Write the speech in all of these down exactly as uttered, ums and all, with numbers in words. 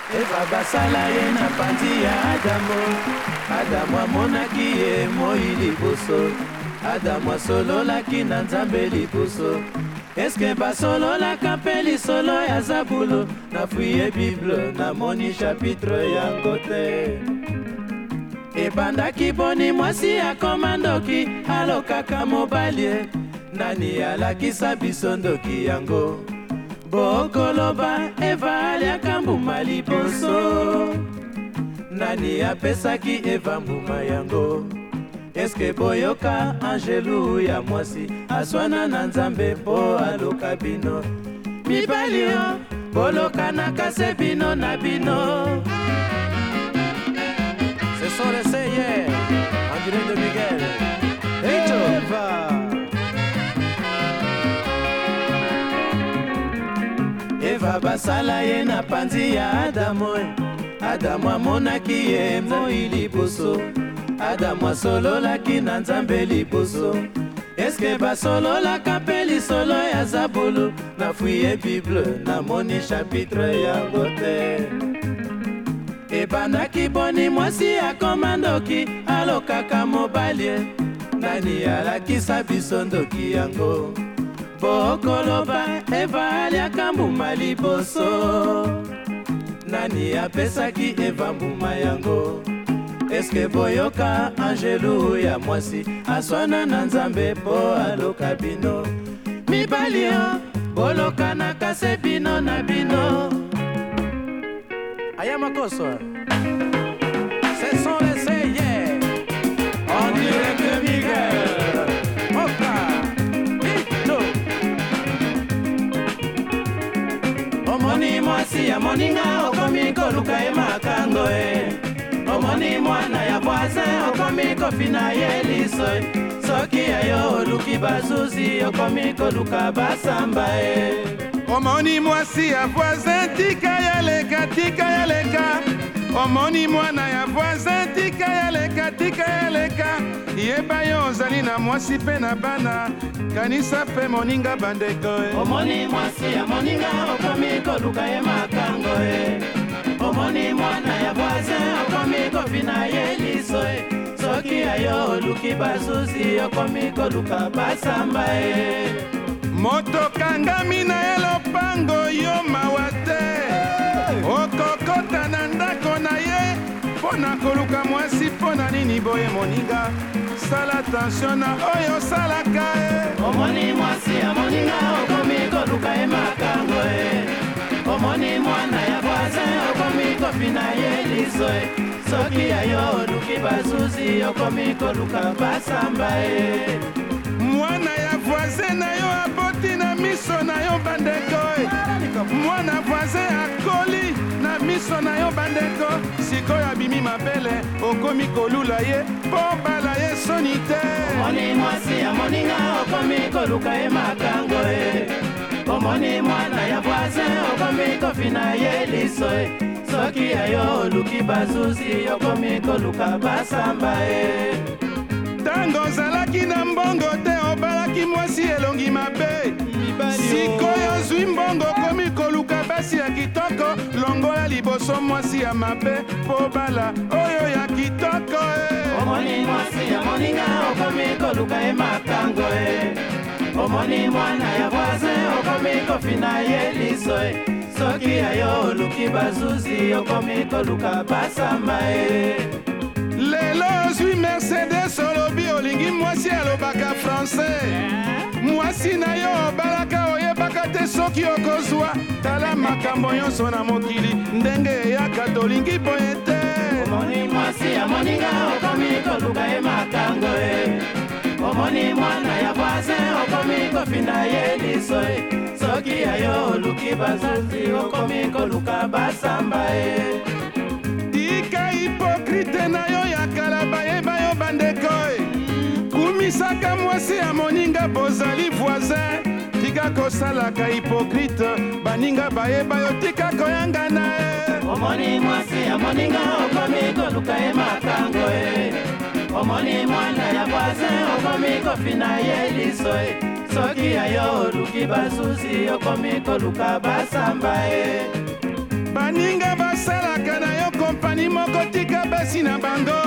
Eva basala ye na panzi ya Adamo. Adamu amonaki ye moi liboso. Adamu asololaki na Nzambe liboso. Eske basololaka mpe lisolo ya Zabulo. Nafuye Bible namoni chapitre yango te. Ebandaki boni mwasi akoma ndoki alokaka mobali. Nani alakisa biso ndoki yango? Bokoloba Eva aliaka mbuma liboso. Nani apesaki Eva mbuma yango? Eske boyoka angelu ya mwasi aswana na Nzambe mpo aloka bino? Mibali yo bolokanaka se bino na bino. Ce sont les Seyers en direct de Miguel Eva. Eva basala ye na panzi ya Adamu. Adamu amonaki ye moi liboso. Adamu asololaki na Nzambe liboso. Eske basololaka mpe lisolo ya Zabulo? Nafuye Bible namoni chapitre yango te. Ebandaki boni mwasi akoma ndoki alokaka mobali. Nani alakisa biso ndoki yango? Bokoloba Eva aliaka mbuma liboso. Nani apesaki Eva mbuma yango? Eske boyoka angelu ya mwasi aswana na Nzambe mpo aloka bino? Mibali yo bolokanaka se bino na bino. Aya makoso. Ce sont les Seyers en direct de Miguel Oka Ito. Omoni mwasi ya moninga okomi koluka ye makango e. Omoni mwana ya voisin okomi kofina ye liso e. Soki ayo oluki bazuzi okomi koluka basamba e. Omoni mwasi ya voisin tika yaleka tika yaleka. Omoni mwana ya voisin tika yaleka tika yaleka. Yeba yo ozali na mwasi pe na bana kanisa pe moninga bandeko e. Omoni mwasi ya moninga okomi koluka ye makango e. Omoni mwana ya voisin okomi kofina ye liso e. Soki ayo oluki bazuzi okomi koluka basamba e. Moto kangami na ye lopango yo mawa te. Okokota na ndako na ye mpona koluka mwasi mpona nini boye moninga? Sala attention na oyo salaka e. Omoni mwasi ya moninga okomi koluka ye makango e. Omoni mwana ya voisin okomi kofina ye liso e. Soki ayo oluki bazuzi okomi koluka basamba e. Mwana ya voisin na yo aboti na miso na yo bandeko e. Mwana voisin akoli na miso na yo bandeko. Sikoyo abimi mabele okomi kolula ye mpo bala ye soni te. Omoni mwasi ya moninga okomi koluka ye makango e. Omoni mwana ya voisin okomi kofina ye liso e. Soki ayo oluki bazuzi okomi koluka basamba e. Tango ozalaki na mbongo te obalaki mwasi elongi mabe. Sikoyo ozwi mbongo okomi koluka basi ya kitoko. Longola liboso mwasi ya mabe mpo bala oyo ya kitoko e. Omoni mwasi ya moninga okomi koluka ye makango e. Omoni mwana ya voisin okomi kofina ye liso e. Soki ayo oluki bazuzi okomi koluka basamba e. Lelo ozwi Mercedes olobi olingi mwasi alobaka français. Mwasi na yo obalaka oyebaka te soki okozwa. Tala makambo nyonso na mokili ndenge eyaka tolingi boye te. Omoni mwasi ya moninga okomi koluka ye makango e. Omoni mwana ya voisin okomi kofina ye liso e. Soki ayo oluki bazuzi okomi koluka basamba e. Tika hipokrite na yo ya kala bayeba yo bandeko e. Kumisaka mwasi ya moninga bozali voisin. Tika kosalaka hipokrite baninga bayeba yo tika koyangana e. Omoni mwasi ya moninga okomi koluka ye makango e. Omoni mwana ya voisin okomi kofina ye liso e. Soki ayo oluki bazuzi okomi koluka basamba e. Baninga basala kotika basi na bango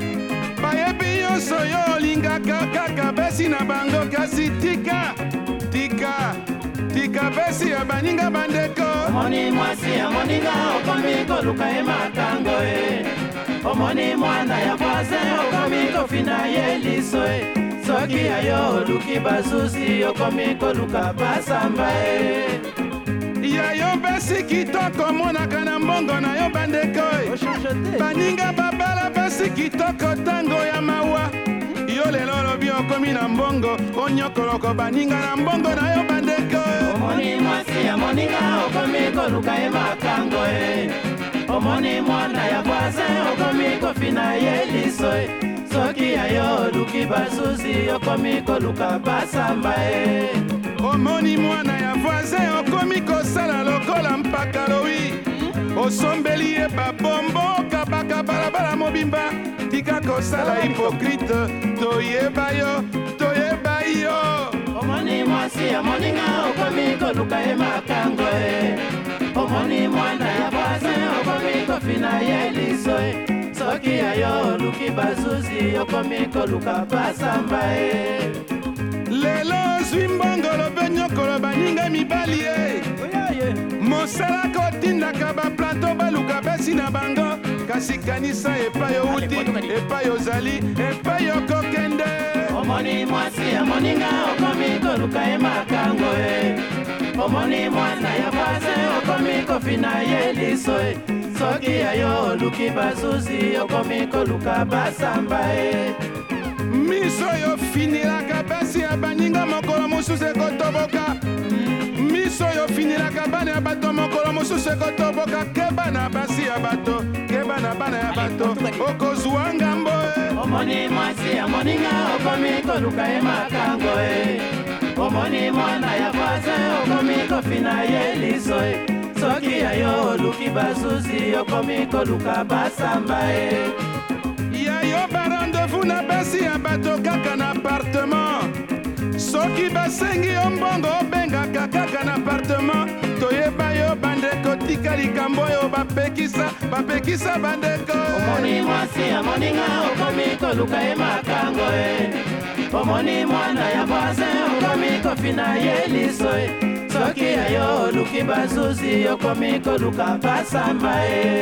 bayebi nyonso yo olingaka kaka basi na bango kasi tika tika tika basi ya baninga bandeko omoni mwasi ya moninga okomi koluka ye makango e omoni mwana ya voisin okomi kofina ye liso e soki ya yo oluki bazuzi okomi koluka basamba e ya yo basi kitoko monaka na mbongo na yo bandeko e baninga babala basi kitoko tango ya mawa yo lelo lobi okomi na mbongo onyokoloko baninga na mbongo na yo bandeko omoni mwasi ya moninga okomi koluka ye makango e omoni mwana ya voisin okomi kofina ye liso e soki ya yo oluki bazuzi okomi koluka basamba e omoni mwana ya voisin okomi kosala lokola mpaka lowi osombeli ye babombo kabaka balabala mobimba tika kosala hypocrite toyeba yo toyeba yo omoni mwasi ya moninga okomi koluka ye makango e omoni mwana ya voisin okomi kofina ye liso e soki ya yo oluki bazuzi okomi koluka basamba e lelo ozwi mbongo lobe nyokolo baninga mibali e mosala kotindaka baplateau baluka basi na bango kasi kanisa epai outi epai ozali epai okokende omoni mwasi ya moninga okomi koluka ye makango e omoni mwana ya voisin okomi kofina ye liso e soki ya yo oluki bazuzi okomi koluka basamba e miso yo finilaka basi ya baninga mokolo mosusu ekotoboka miso yo finilaka bana ya bato mokolo mosusu ekotoboka keba na basi ya bato keba na bana ya bato okozwa ngambo e omoni mwasi ya moninga okomi koluka ye makango e omoni mwana ya voisin okomi kofina ye liso e soki ya yo oluki bazuzi okomi koluka basamba e ya yo barandevous na basi ya bato kaka na appartement soki basengi yo mbongo obengaka kaka na appartement toyeba yo bandeko tika likambo oyo bapekisa bapekisa bandeko omoni mwasi ya moninga okomi koluka ye makango e omoni mwana ya voisin okomi kofina ye liso e soki ya yo oluki bazuzi okomi koluka basamba e